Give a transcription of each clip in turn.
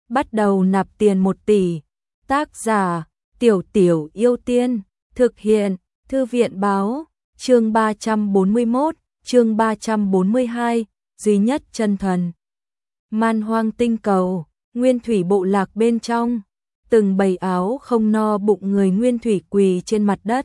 bắt đầu nạp tiền 1 tỷ. Tác giả: Tiểu Tiểu Yêu Tiên. Thực hiện: Thư viện báo. Chương 341, chương 342, duy nhất chân thần. Man Hoang tinh cầu, Nguyên Thủy bộ lạc bên trong, từng bầy áo không no bụng người Nguyên Thủy quỳ trên mặt đất.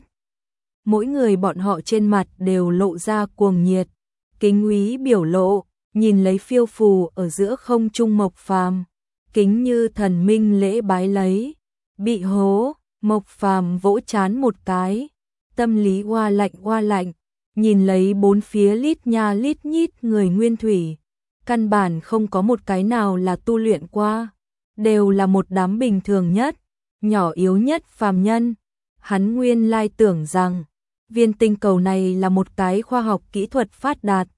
Mỗi người bọn họ trên mặt đều lộ ra cuồng nhiệt, kính úy biểu lộ, nhìn lấy phiêu phù ở giữa không trung Mộc Phàm, kính như thần minh lễ bái lấy. Bị hố, Mộc Phàm vỗ trán một cái, tâm lý oa lạnh, nhìn lấy bốn phía lít nha lít nhít người Nguyên Thủy, căn bản không có một cái nào là tu luyện qua, đều là một đám bình thường nhất, nhỏ yếu nhất phàm nhân. Hắn nguyên lai tưởng rằng viên tinh cầu này là một cái khoa học kỹ thuật phát đạt,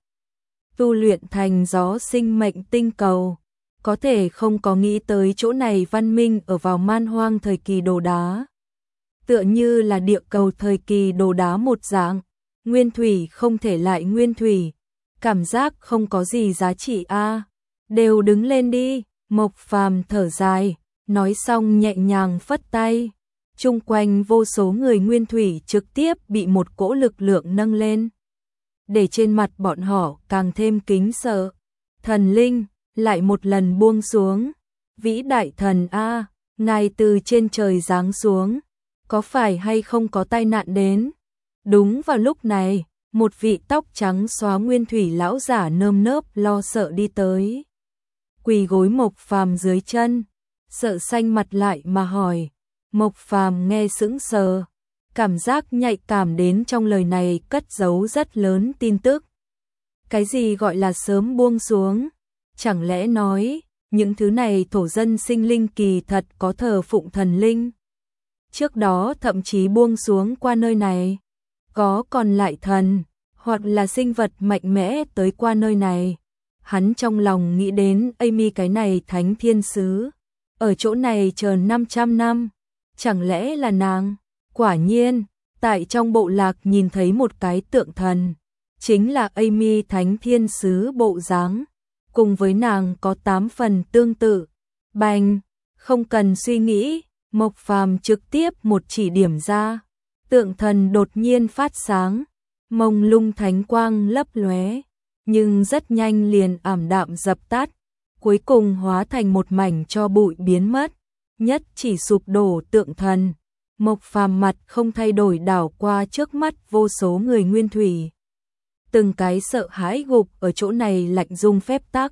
tu luyện thành gió sinh mệnh tinh cầu, có thể không có nghĩ tới chỗ này văn minh ở vào man hoang thời kỳ đồ đá. Tựa như là địa cầu thời kỳ đồ đá một dạng, Nguyên Thủy không thể lại Nguyên Thủy, cảm giác không có gì giá trị a. Đều đứng lên đi, Mộc Phàm thở dài, nói xong nhẹ nhàng phất tay. Chung quanh vô số người Nguyên Thủy trực tiếp bị một cỗ lực lượng nâng lên, để trên mặt bọn họ càng thêm kính sợ. Thần linh lại một lần buông xuống. Vĩ đại thần a, ngài từ trên trời giáng xuống, có phải hay không có tai nạn đến? Đúng vào lúc này, một vị tóc trắng xóa Nguyên Thủy lão giả nơm nớp lo sợ đi tới, quỳ gối Mộc Phàm dưới chân, sợ xanh mặt lại mà hỏi. Mộc Phàm nghe sững sờ, cảm giác nhạy cảm đến trong lời này cất giấu rất lớn tin tức. Cái gì gọi là sớm buông xuống? Chẳng lẽ nói, những thứ này thổ dân sinh linh kỳ thật có thờ phụng thần linh? Trước đó thậm chí buông xuống qua nơi này, có còn lại thần, hoặc là sinh vật mạnh mẽ tới qua nơi này. Hắn trong lòng nghĩ đến Amy cái này thánh thiên sứ, ở chỗ này chờ 500 năm, chẳng lẽ là nàng? Quả nhiên, tại trong bộ lạc nhìn thấy một cái tượng thần, chính là Amy thánh thiên sứ bộ dáng, cùng với nàng có 8 phần tương tự. Bành, không cần suy nghĩ, Mộc Phàm trực tiếp một chỉ điểm ra, tượng thần đột nhiên phát sáng, mông lung thánh quang lấp lóe, nhưng rất nhanh liền ảm đạm dập tắt, cuối cùng hóa thành một mảnh tro bụi biến mất. Nhất chỉ sụp đổ tượng thần, Mộc Phàm mặt không thay đổi đảo qua trước mắt vô số người Nguyên Thủy, từng cái sợ hãi gục ở chỗ này lạnh rung phép tắc.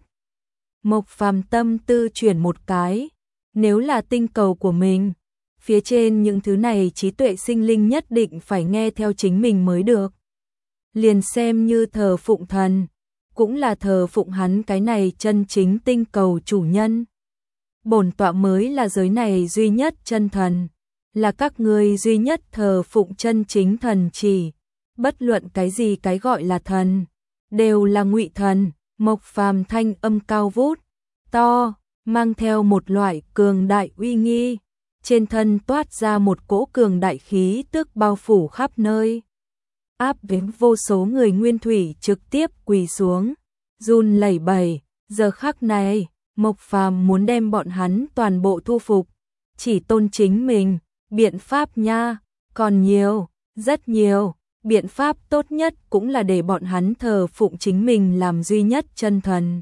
Mộc Phàm tâm tư chuyển một cái, nếu là tinh cầu của mình, phía trên những thứ này trí tuệ sinh linh nhất định phải nghe theo chính mình mới được. Liền xem như thờ phụng thần, cũng là thờ phụng hắn cái này chân chính tinh cầu chủ nhân. Bổn tọa mới là giới này duy nhất chân thần, là các ngươi duy nhất thờ phụng chân chính thần chỉ. Bất luận cái gì cái gọi là thần, đều là ngụy thần. Mộc Phàm thanh âm cao vút, to, mang theo một loại cường đại uy nghi, trên thân toát ra một cỗ cường đại khí tức bao phủ khắp nơi, áp đến vô số người Nguyên Thủy trực tiếp quỳ xuống, run lẩy bẩy. Giờ khắc này, Mộc Phàm muốn đem bọn hắn toàn bộ thu phục, chỉ tôn chính mình. Biện pháp nha, còn nhiều, rất nhiều. Biện pháp tốt nhất cũng là để bọn hắn thờ phụng chính mình làm duy nhất chân thần.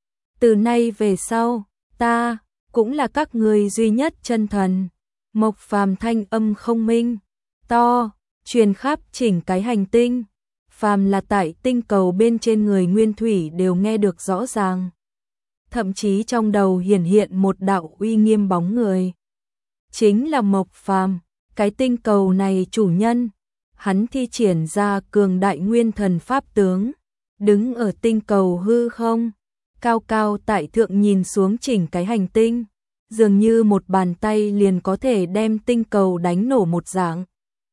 Từ nay về sau, ta cũng là các ngươi duy nhất chân thần. Mộc Phàm thanh âm không minh, to, truyền khắp chỉnh cái hành tinh. Phàm là tại tinh cầu bên trên người Nguyên Thủy đều nghe được rõ ràng. Thậm chí trong đầu hiển hiện một đạo uy nghiêm bóng người. Chính là Mộc Phàm, cái tinh cầu này chủ nhân. Hắn thi triển ra cường đại nguyên thần pháp tướng, đứng ở tinh cầu hư không, cao cao tại thượng nhìn xuống chỉnh cái hành tinh, dường như một bàn tay liền có thể đem tinh cầu đánh nổ một dạng.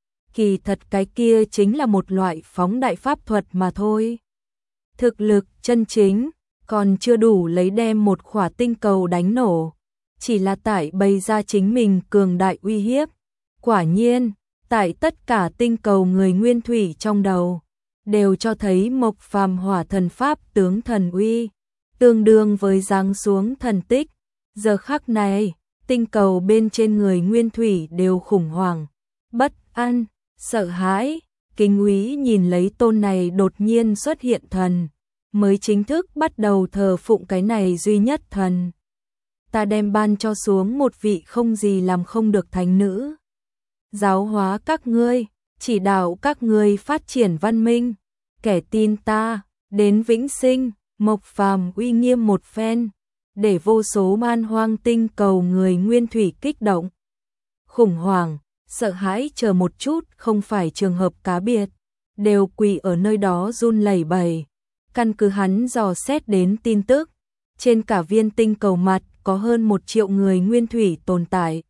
Kỳ thật cái kia chính là một loại phóng đại pháp thuật mà thôi. Thực lực chân chính còn chưa đủ lấy đem một khỏa tinh cầu đánh nổ, chỉ là tại bày ra chính mình cường đại uy hiếp. Quả nhiên, tại tất cả tinh cầu người Nguyên Thủy trong đầu, đều cho thấy Mộc Phàm hỏa thần pháp tướng thần uy, tương đương với giáng xuống thần tích, Giờ khắc này, tinh cầu bên trên người Nguyên Thủy đều khủng hoảng, bất an, sợ hãi. Kinh úy nhìn lấy tôn này đột nhiên xuất hiện thần, mới chính thức bắt đầu thờ phụng cái này duy nhất thần. Ta đem ban cho xuống một vị không gì làm không được thánh nữ. Giáo hóa các ngươi, chỉ đạo các ngươi phát triển văn minh, kẻ tin ta, đến vĩnh sinh. Mộc Phàm uy nghiêm một phen, để vô số man hoang tinh cầu người Nguyên Thủy kích động. Khủng hoảng, sợ hãi chờ một chút không phải trường hợp cá biệt, đều quỳ ở nơi đó run lẩy bẩy. Căn cứ hắn dò xét đến tin tức, trên cả viên tinh cầu mặt có hơn 1 triệu người Nguyên Thủy tồn tại.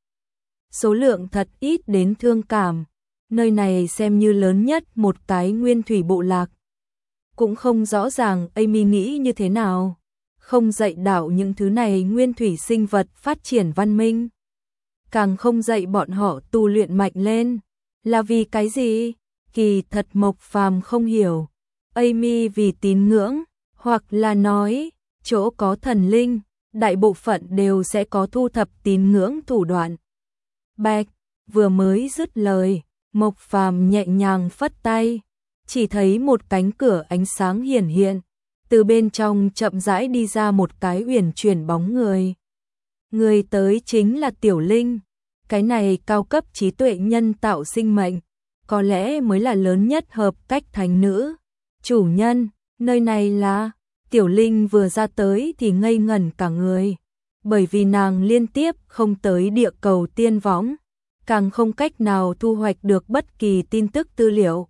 Số lượng thật ít đến thương cảm, nơi này xem như lớn nhất một cái Nguyên Thủy bộ lạc. Cũng không rõ ràng Amy nghĩ như thế nào, không dạy đạo những thứ này Nguyên Thủy sinh vật phát triển văn minh, càng không dạy bọn họ tu luyện mạnh lên, là vì cái gì? Kỳ thật Mộc Phàm không hiểu. Amy vì tín ngưỡng, hoặc là nói, chỗ có thần linh, đại bộ phận đều sẽ có thu thập tín ngưỡng thủ đoạn. Bạch, vừa mới dứt lời, Mộc Phàm nhẹ nhàng phất tay, chỉ thấy một cánh cửa ánh sáng hiển hiện, từ bên trong chậm rãi đi ra một cái uyển chuyển bóng người. Người tới chính là Tiểu Linh, cái này cao cấp trí tuệ nhân tạo sinh mệnh, có lẽ mới là lớn nhất hợp cách thánh nữ. Chủ nhân, nơi này là... Tiểu Linh vừa ra tới thì ngây ngẩn cả người, bởi vì nàng liên tiếp không tới địa cầu tiên võng, càng không cách nào thu hoạch được bất kỳ tin tức tư liệu.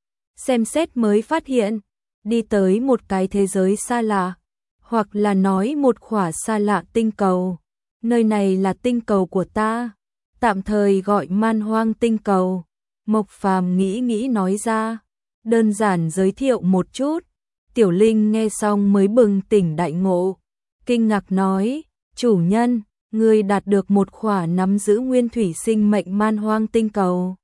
Xem xét mới phát hiện, đi tới một cái thế giới xa lạ, hoặc là nói một khỏa xa lạ tinh cầu. Nơi này là tinh cầu của ta, tạm thời gọi man hoang tinh cầu. Mộc Phàm nghĩ nói ra, đơn giản giới thiệu một chút. Tiểu Linh nghe xong mới bừng tỉnh đại ngộ, kinh ngạc nói, chủ nhân, ngươi đạt được một khỏa nắm giữ Nguyên Thủy sinh mệnh man hoang tinh cầu.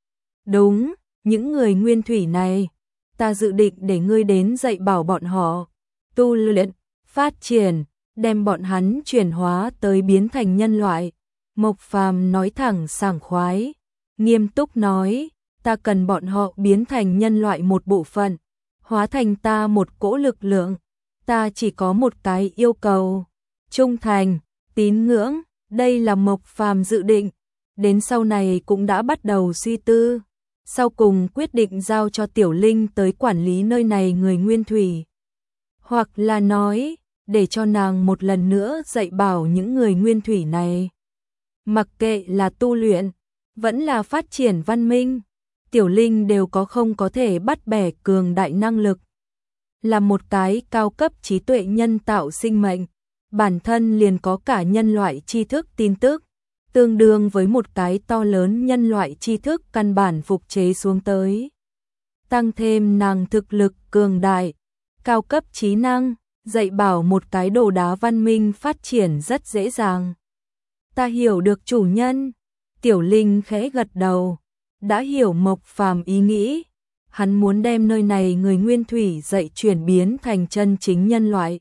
Đúng, những người Nguyên Thủy này, ta dự định để ngươi đến dạy bảo bọn họ, tu luyện, phát triển, đem bọn hắn chuyển hóa tới biến thành nhân loại. Mộc Phàm nói thẳng sảng khoái, nghiêm túc nói, ta cần bọn họ biến thành nhân loại một bộ phận, hóa thành ta một cỗ lực lượng. Ta chỉ có một cái yêu cầu, trung thành, tín ngưỡng. Đây là Mộc Phàm dự định, đến sau này cũng đã bắt đầu suy tư, sau cùng quyết định giao cho Tiểu Linh tới quản lý nơi này người Nguyên Thủy, hoặc là nói, để cho nàng một lần nữa dạy bảo những người Nguyên Thủy này. Mặc kệ là tu luyện, vẫn là phát triển văn minh, Tiểu Linh đều không có thể bắt bẻ cường đại năng lực. Là một cái cao cấp trí tuệ nhân tạo sinh mệnh, bản thân liền có cả nhân loại tri thức tin tức, tương đương với một cái to lớn nhân loại tri thức căn bản phục chế xuống tới. Tăng thêm nàng thực lực cường đại, cao cấp trí năng, dạy bảo một cái đồ đá văn minh phát triển rất dễ dàng. Ta hiểu được chủ nhân. Tiểu Linh khẽ gật đầu, đã hiểu Mộc Phàm ý nghĩ. Hắn muốn đem nơi này người Nguyên Thủy dạy chuyển biến thành chân chính nhân loại,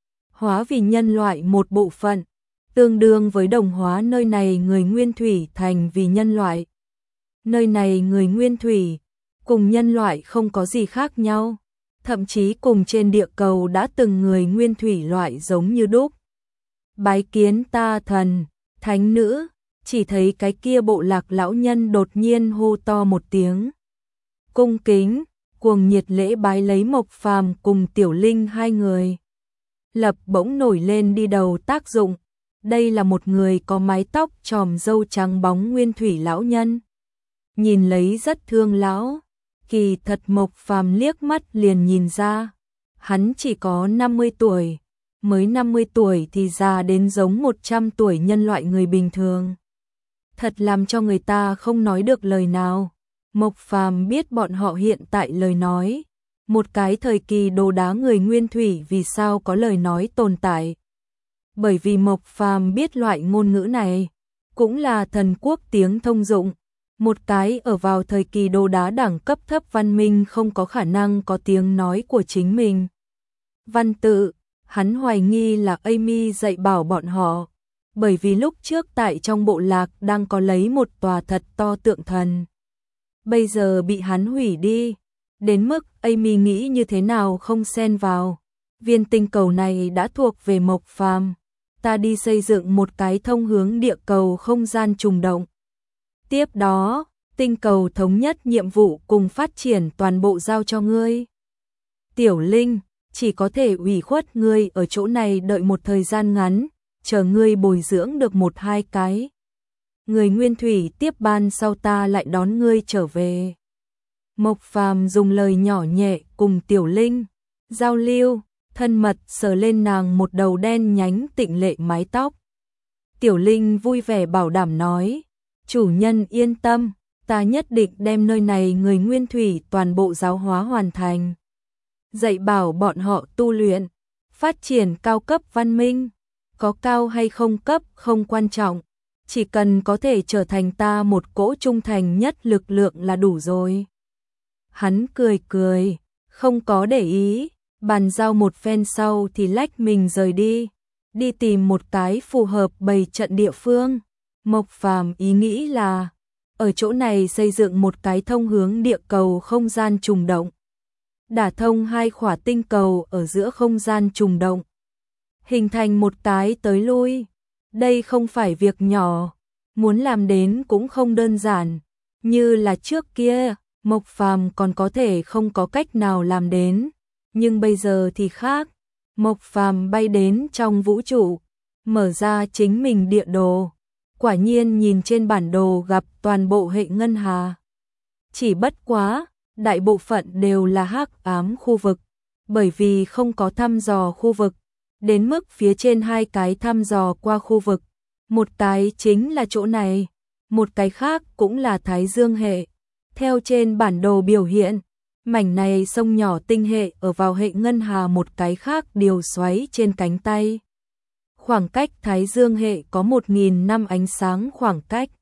hóa vì nhân loại một bộ phận, tương đương với đồng hóa nơi này người Nguyên Thủy thành vì nhân loại. Nơi này người Nguyên Thủy cùng nhân loại không có gì khác nhau, thậm chí cùng trên địa cầu đã từng người Nguyên Thủy loại giống như đúc. Bái kiến ta thần, thánh nữ. Chỉ thấy cái kia bộ lạc lão nhân đột nhiên hô to một tiếng. Cung kính, cuồng nhiệt lễ bái lấy Mộc Phàm cùng Tiểu Linh hai người. Lập bỗng nổi lên đi đầu tác dụng. Đây là một người có mái tóc tròm râu trắng bóng Nguyên Thủy lão nhân. Nhìn lấy rất thương lão, kỳ thật Mộc Phàm liếc mắt liền nhìn ra. Hắn chỉ có 50 tuổi, mới 50 tuổi thì già đến giống 100 tuổi nhân loại người bình thường. Thật làm cho người ta không nói được lời nào. Mộc Phàm biết bọn họ hiện tại lời nói, một cái thời kỳ đồ đá người Nguyên Thủy vì sao có lời nói tồn tại. Bởi vì Mộc Phàm biết loại ngôn ngữ này, cũng là thần quốc tiếng thông dụng, một cái ở vào thời kỳ đồ đá đẳng cấp thấp văn minh không có khả năng có tiếng nói của chính mình. Văn tự, hắn hoài nghi là Amy dạy bảo bọn họ, bởi vì lúc trước tại trong bộ lạc đang có lấy một tòa thật to tượng thần. Bây giờ bị hắn hủy đi, đến mức Amy nghĩ như thế nào không xen vào. Viên tinh cầu này đã thuộc về Mộc Phàm, ta đi xây dựng một cái thông hướng địa cầu không gian trùng động. Tiếp đó, tinh cầu thống nhất nhiệm vụ cùng phát triển toàn bộ giao cho ngươi. Tiểu Linh, chỉ có thể ủy khuất ngươi ở chỗ này đợi một thời gian ngắn, chờ ngươi bồi dưỡng được 1-2 cái. Người nguyên thủy tiếp ban sau ta lại đón ngươi trở về. Mộc Phàm dùng lời nhỏ nhẹ cùng Tiểu Linh giao lưu, thân mật sờ lên nàng một đầu đen nhánh tịnh lệ mái tóc. Tiểu Linh vui vẻ bảo đảm nói, chủ nhân yên tâm, ta nhất định đem nơi này người nguyên thủy toàn bộ giáo hóa hoàn thành. Dạy bảo bọn họ tu luyện, phát triển cao cấp văn minh, có cao hay không cấp không quan trọng, chỉ cần có thể trở thành ta một cỗ trung thành nhất lực lượng là đủ rồi. Hắn cười cười, không có để ý, bàn giao một phen sau thì lách mình rời đi tìm một cái phù hợp bày trận địa phương. Mộc Phàm ý nghĩ là, ở chỗ này xây dựng một cái thông hướng địa cầu không gian trùng động. Đả thông 2 khỏa tinh cầu ở giữa không gian trùng động. Hình thành một cái tới lui. Đây không phải việc nhỏ, muốn làm đến cũng không đơn giản. Như là trước kia, Mộc Phàm còn có thể không có cách nào làm đến. Nhưng bây giờ thì khác. Mộc Phàm bay đến trong vũ trụ, mở ra chính mình địa đồ. Quả nhiên nhìn trên bản đồ gặp toàn bộ hệ ngân hà. Chỉ bất quá, đại bộ phận đều là hắc ám khu vực, bởi vì không có thăm dò khu vực, đến mức phía trên 2 cái thăm dò qua khu vực, một cái chính là chỗ này, một cái khác cũng là Thái Dương hệ. Theo trên bản đồ biểu hiện, mảnh này sông nhỏ tinh hệ ở vào hệ ngân hà, một cái khác điều xoáy trên cánh tay. Khoảng cách Thái Dương hệ có 1000 năm ánh sáng khoảng cách.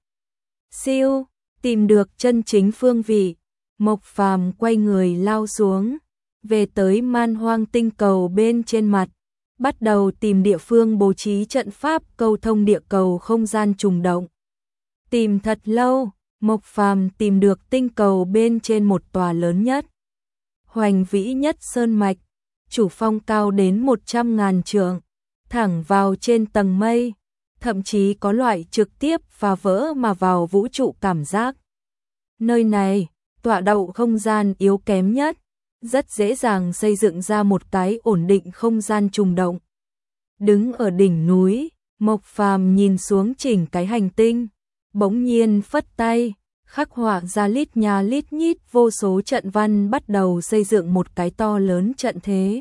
Siêu, tìm được chân chính phương vị, Mộc Phàm quay người lao xuống, về tới man hoang tinh cầu bên trên mặt, bắt đầu tìm địa phương bố trí trận pháp câu thông địa cầu không gian trùng động. Tìm thật lâu, Mộc Phàm tìm được tinh cầu bên trên một tòa lớn nhất, hoành vĩ nhất sơn mạch, chủ phong cao đến 100.000 trượng, thẳng vào trên tầng mây, thậm chí có loại trực tiếp phá vỡ mà vào vũ trụ cảm giác. Nơi này, tọa độ không gian yếu kém nhất, rất dễ dàng xây dựng ra một cái ổn định không gian trùng động. Đứng ở đỉnh núi, Mộc Phàm nhìn xuống chỉnh cái hành tinh, bỗng nhiên phất tay, khắc họa ra lít nha lít nhít vô số trận văn, bắt đầu xây dựng một cái to lớn trận thế.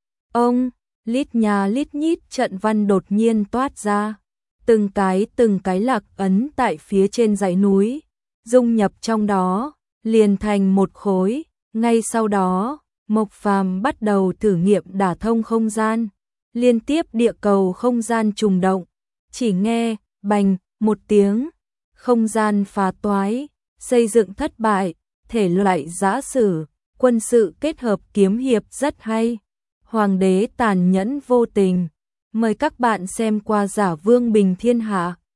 Lít nha lít nhít trận văn đột nhiên toát ra, từng cái lạc ấn tại phía trên dãy núi, dung nhập trong đó, liền thành một khối. Ngay sau đó, Mộc Phàm bắt đầu thử nghiệm đả thông không gian, liên tiếp địa cầu không gian trùng động, chỉ nghe bành một tiếng, không gian phá toái, xây dựng thất bại, thể loại giã sử, quân sự kết hợp kiếm hiệp rất hay. Hoàng đế tàn nhẫn vô tình. Mời các bạn xem qua Giả Vương Bình Thiên Hạ.